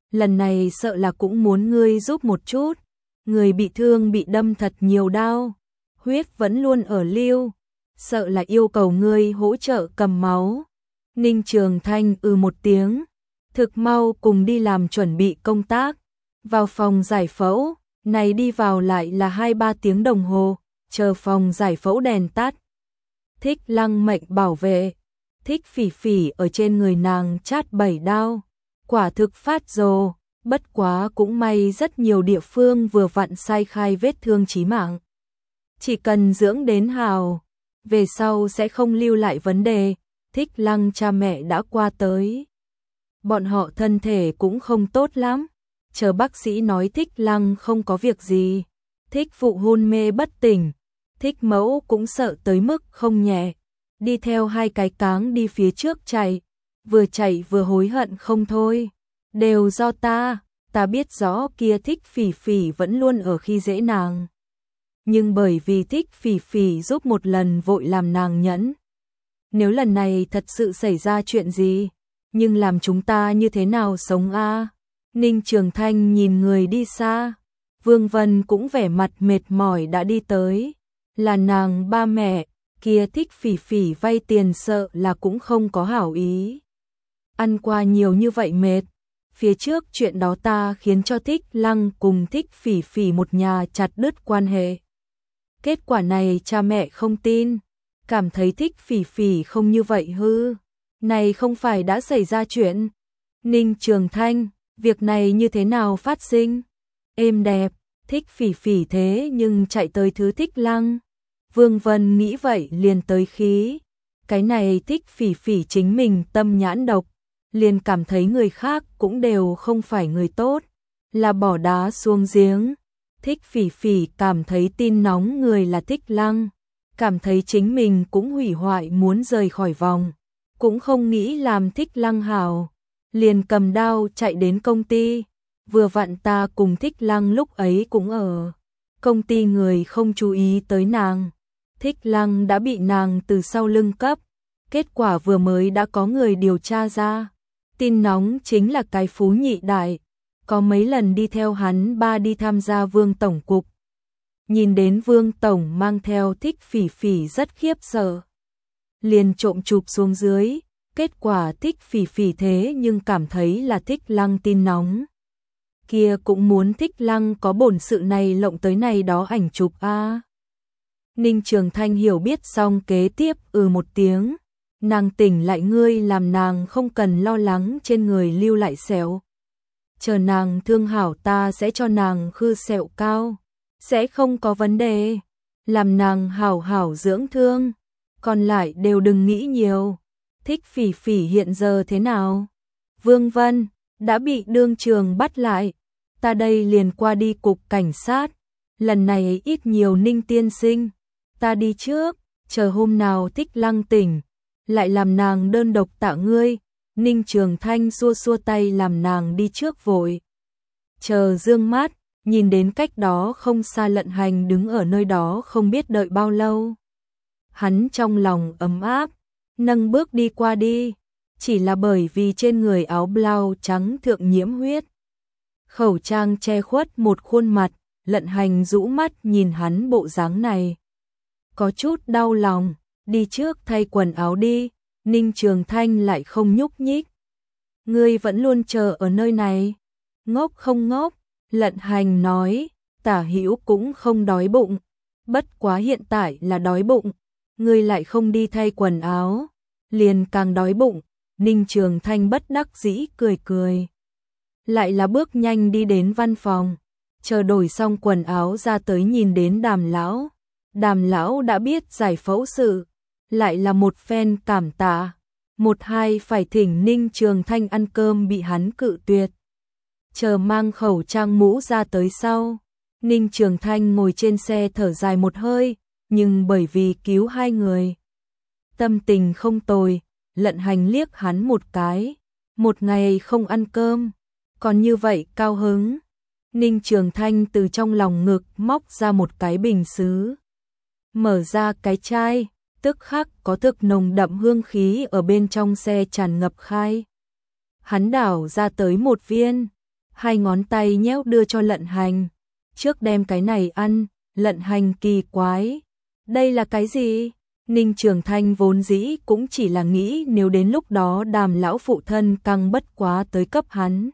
lần này sợ là cũng muốn ngươi giúp một chút, người bị thương bị đâm thật nhiều đau, huyết vẫn luôn ở lưu, sợ là yêu cầu ngươi hỗ trợ cầm máu. Ninh Trường Thanh ừ một tiếng, thực mau cùng đi làm chuẩn bị công tác, vào phòng giải phẫu, này đi vào lại là hai ba tiếng đồng hồ, chờ phòng giải phẫu đèn tắt. Thích Lăng mệnh bảo vệ, Thích Phỉ Phỉ ở trên người nàng chát bảy đao, quả thực phát rồ, bất quá cũng may rất nhiều địa phương vừa vặn sai khai vết thương chí mạng. Chỉ cần dưỡng đến hào, về sau sẽ không lưu lại vấn đề. Thích Lăng cha mẹ đã qua tới. Bọn họ thân thể cũng không tốt lắm, chờ bác sĩ nói Thích Lăng không có việc gì. Thích phụ hôn mê bất tỉnh, Thích mẫu cũng sợ tới mức không nhẹ, đi theo hai cái cáng đi phía trước chạy, vừa chạy vừa hối hận không thôi. Đều do ta, ta biết rõ kia Thích Phỉ Phỉ vẫn luôn ở khi dễ nàng. Nhưng bởi vì Thích Phỉ Phỉ giúp một lần vội làm nàng nhẫn. Nếu lần này thật sự xảy ra chuyện gì, nhưng làm chúng ta như thế nào sống a? Ninh Trường Thanh nhìn người đi xa, Vương Vân cũng vẻ mặt mệt mỏi đã đi tới, là nàng ba mẹ, kia Thích Phỉ Phỉ vay tiền sợ là cũng không có hảo ý. Ăn qua nhiều như vậy mệt, phía trước chuyện đó ta khiến cho Thích Lăng cùng Thích Phỉ Phỉ một nhà chặt đứt quan hệ. Kết quả này cha mẹ không tin, cảm thấy Thích Phỉ Phỉ không như vậy hư. Này không phải đã xảy ra chuyện. Ninh Trường Thanh, việc này như thế nào phát sinh? Êm đẹp, Thích Phỉ Phỉ thế nhưng chạy tới thứ Thích Lăng. Vương Vân nghĩ vậy liền tới khí. Cái này Thích Phỉ Phỉ chính mình tâm nhãn độc, liền cảm thấy người khác cũng đều không phải người tốt, là bỏ đá xuống giếng. Thích Phỉ Phỉ cảm thấy tin nóng người là Thích Lăng, cảm thấy chính mình cũng hủy hoại muốn rời khỏi vòng, cũng không nghĩ làm Thích Lăng hảo, liền cầm đao chạy đến công ty. Vừa vặn ta cùng Thích Lăng lúc ấy cũng ở công ty, người không chú ý tới nàng. Thích Lăng đã bị nàng từ sau lưng cấp, kết quả vừa mới đã có người điều tra ra. Tin nóng chính là cái Phú Nhị Đại, có mấy lần đi theo hắn ba đi tham gia Vương Tổng Cục. Nhìn đến Vương Tổng mang theo Thích Phỉ Phỉ rất khiếp sợ, liền trộm chụp xuống dưới, kết quả Thích Phỉ Phỉ thế nhưng cảm thấy là Thích Lăng tin nóng. Kia cũng muốn Thích Lăng có bổn sự này lộng tới này đó ảnh chụp a. Ninh Trường Thanh hiểu biết xong kế tiếp ừ một tiếng, nàng tỉnh lại ngươi làm nàng không cần lo lắng trên người lưu lại sẹo. Chờ nàng thương hảo ta sẽ cho nàng khư sẹo cao, sẽ không có vấn đề, làm nàng hảo hảo dưỡng thương, còn lại đều đừng nghĩ nhiều. Thích Phỉ Phỉ hiện giờ thế nào? Vương Vân, đã bị đương trường bắt lại, ta đây liền qua đi cục cảnh sát, lần này ít nhiều Ninh tiên sinh, ta đi trước, chờ hôm nào Thích Lăng tỉnh, lại làm nàng đơn độc tạ ngươi. Ninh Trường Thanh xua xua tay làm nàng đi trước vội. Chờ dương mắt, nhìn đến cách đó không xa Lận Hành đứng ở nơi đó không biết đợi bao lâu. Hắn trong lòng ấm áp, nâng bước đi qua đi, chỉ là bởi vì trên người áo blau trắng thượng nhiễm huyết. Khẩu trang che khuất một khuôn mặt, Lận Hành rũ mắt nhìn hắn bộ dáng này. Có chút đau lòng, đi trước thay quần áo đi. Ninh Trường Thanh lại không nhúc nhích. Ngươi vẫn luôn chờ ở nơi này. Ngốc không ngốc, Lận Hành nói, Tả Hữu cũng không đói bụng, bất quá hiện tại là đói bụng, ngươi lại không đi thay quần áo, liền càng đói bụng. Ninh Trường Thanh bất đắc dĩ cười cười. Lại là bước nhanh đi đến văn phòng, chờ đổi xong quần áo ra tới nhìn đến Đàm lão. Đàm lão đã biết giải phẫu sự, lại là một phen cảm tạ, một hai phải thỉnh Ninh Trường Thanh ăn cơm bị hắn cự tuyệt. Chờ mang khẩu trang mũ ra tới sau, Ninh Trường Thanh ngồi trên xe thở dài một hơi, nhưng bởi vì cứu hai người, tâm tình không tồi. Lận Hành liếc hắn một cái, một ngày không ăn cơm, còn như vậy cao hứng. Ninh Trường Thanh từ trong lòng ngực móc ra một cái bình sứ, mở ra cái chai, tức khắc có thực nồng đậm hương khí ở bên trong xe tràn ngập khai. Hắn đảo ra tới một viên, hai ngón tay nhéo đưa cho Lận Hành. Trước đem cái này ăn. Lận Hành kỳ quái. Đây là cái gì? Ninh Trường Thanh vốn dĩ cũng chỉ là nghĩ nếu đến lúc đó Đàm lão phụ thân căng bất quá tới cấp hắn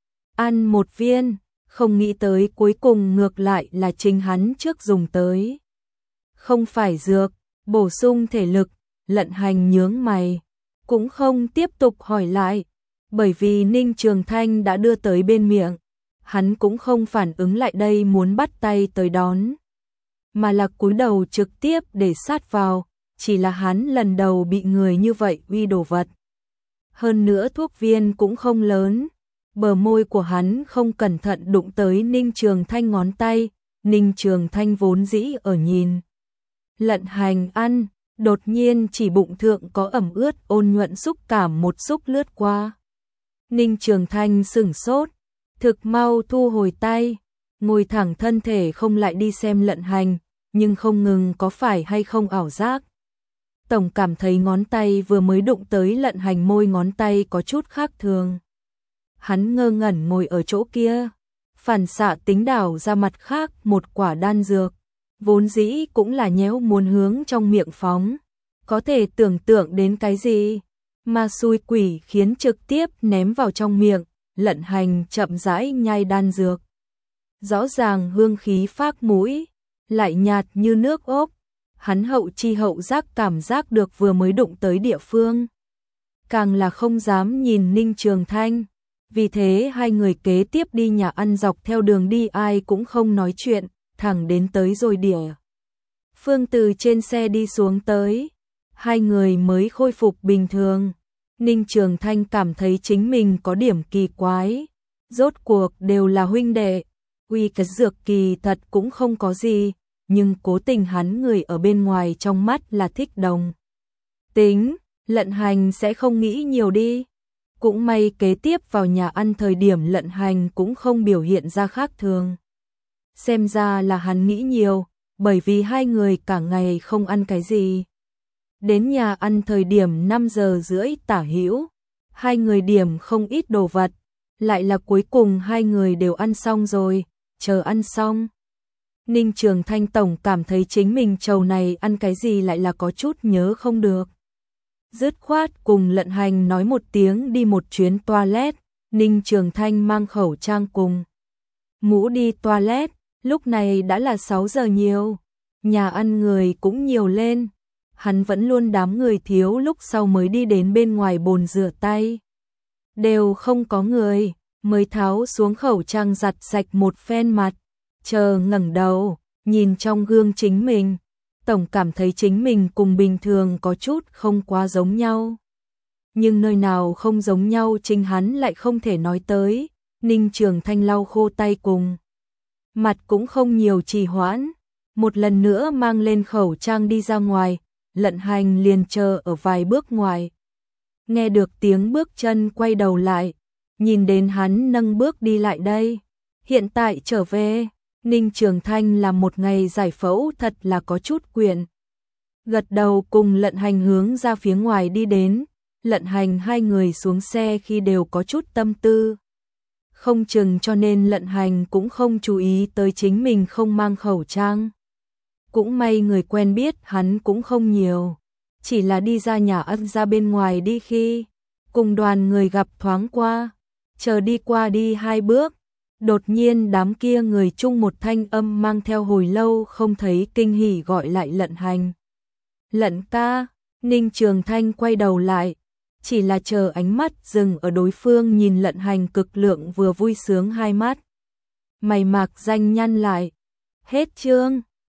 ăn một viên, không nghĩ tới cuối cùng ngược lại là chính hắn trước dùng tới. Không phải dược, bổ sung thể lực. Lận Hành nhướng mày, cũng không tiếp tục hỏi lại, bởi vì Ninh Trường Thanh đã đưa tới bên miệng, hắn cũng không phản ứng lại đây muốn bắt tay tới đón, mà là cúi đầu trực tiếp để sát vào, chỉ là hắn lần đầu bị người như vậy uy đồ vật. Hơn nữa thuốc viên cũng không lớn, bờ môi của hắn không cẩn thận đụng tới Ninh Trường Thanh ngón tay, Ninh Trường Thanh vốn dĩ ở nhìn Lận Hành ăn, đột nhiên chỉ bụng thượng có ẩm ướt ôn nhuận xúc cảm một xúc lướt qua. Ninh Trường Thanh sửng sốt, thực mau thu hồi tay, ngồi thẳng thân thể không lại đi xem Lận Hành, nhưng không ngừng có phải hay không ảo giác. Tổng cảm thấy ngón tay vừa mới đụng tới Lận Hành môi ngón tay có chút khác thường. Hắn ngơ ngẩn ngồi ở chỗ kia, phản xạ tính đảo ra mặt khác một quả đan dược, vốn dĩ cũng là nhéo muốn hướng trong miệng phóng, có thể tưởng tượng đến cái gì, mà xui quỷ khiến trực tiếp ném vào trong miệng. Lận Hành chậm rãi nhai đan dược, rõ ràng hương khí phác mũi, lại nhạt như nước ốp, hắn hậu chi hậu giác cảm giác được vừa mới đụng tới địa phương, càng là không dám nhìn Ninh Trường Thanh. Vì thế hai người kế tiếp đi nhà ăn dọc theo đường đi ai cũng không nói chuyện, thẳng đến tới rồi địa phương từ trên xe đi xuống tới, hai người mới khôi phục bình thường. Ninh Trường Thanh cảm thấy chính mình có điểm kỳ quái, rốt cuộc đều là huynh đệ, uy cái dược kỳ thật cũng không có gì, nhưng cố tình hắn người ở bên ngoài trong mắt là thích đồng tính, Lận Hành sẽ không nghĩ nhiều đi. Cũng may kế tiếp vào nhà ăn thời điểm Lận Hành cũng không biểu hiện ra khác thường. Xem ra là hắn nghĩ nhiều, bởi vì hai người cả ngày không ăn cái gì. Đến nhà ăn thời điểm năm giờ rưỡi tả hữu, hai người điểm không ít đồ vật, lại là cuối cùng hai người đều ăn xong rồi, chờ ăn xong. Ninh Trường Thanh tổng cảm thấy chính mình trầu này ăn cái gì lại là có chút nhớ không được. Dứt khoát cùng Lận Hành nói một tiếng đi một chuyến toilet, Ninh Trường Thanh mang khẩu trang cùng mũ đi toilet, lúc này đã là sáu giờ nhiều, nhà ăn người cũng nhiều lên, hắn vẫn luôn đám người thiếu lúc sau mới đi đến bên ngoài bồn rửa tay. Đều không có người, mới tháo xuống khẩu trang giặt sạch một phen mặt, chờ ngẩng đầu, nhìn trong gương chính mình. Tổng cảm thấy chính mình cùng bình thường có chút không quá giống nhau. Nhưng nơi nào không giống nhau chính hắn lại không thể nói tới. Ninh Trường Thanh lau khô tay cùng mặt cũng không nhiều trì hoãn, một lần nữa mang lên khẩu trang đi ra ngoài, Lận Hành liền chờ ở vài bước ngoài. Nghe được tiếng bước chân quay đầu lại, nhìn đến hắn nâng bước đi lại đây. Hiện tại trở về, Ninh Trường Thanh làm một ngày giải phẫu thật là có chút quyền. Gật đầu cùng Lận Hành hướng ra phía ngoài đi đến, Lận Hành hai người xuống xe khi đều có chút tâm tư. Không chừng cho nên Lận Hành cũng không chú ý tới chính mình không mang khẩu trang. Cũng may người quen biết hắn cũng không nhiều, chỉ là đi ra nhà ăn ra bên ngoài đi khi cùng đoàn người gặp thoáng qua, chờ đi qua đi hai bước. Đột nhiên đám kia người chung một thanh âm mang theo hồi lâu không thấy kinh hỉ gọi lại Lận Hành. Lận ca, Ninh Trường Thanh quay đầu lại, chỉ là chờ ánh mắt dừng ở đối phương nhìn Lận Hành cực lượng vừa vui sướng hai mắt. Mày mạc danh nhăn lại. Hết chương.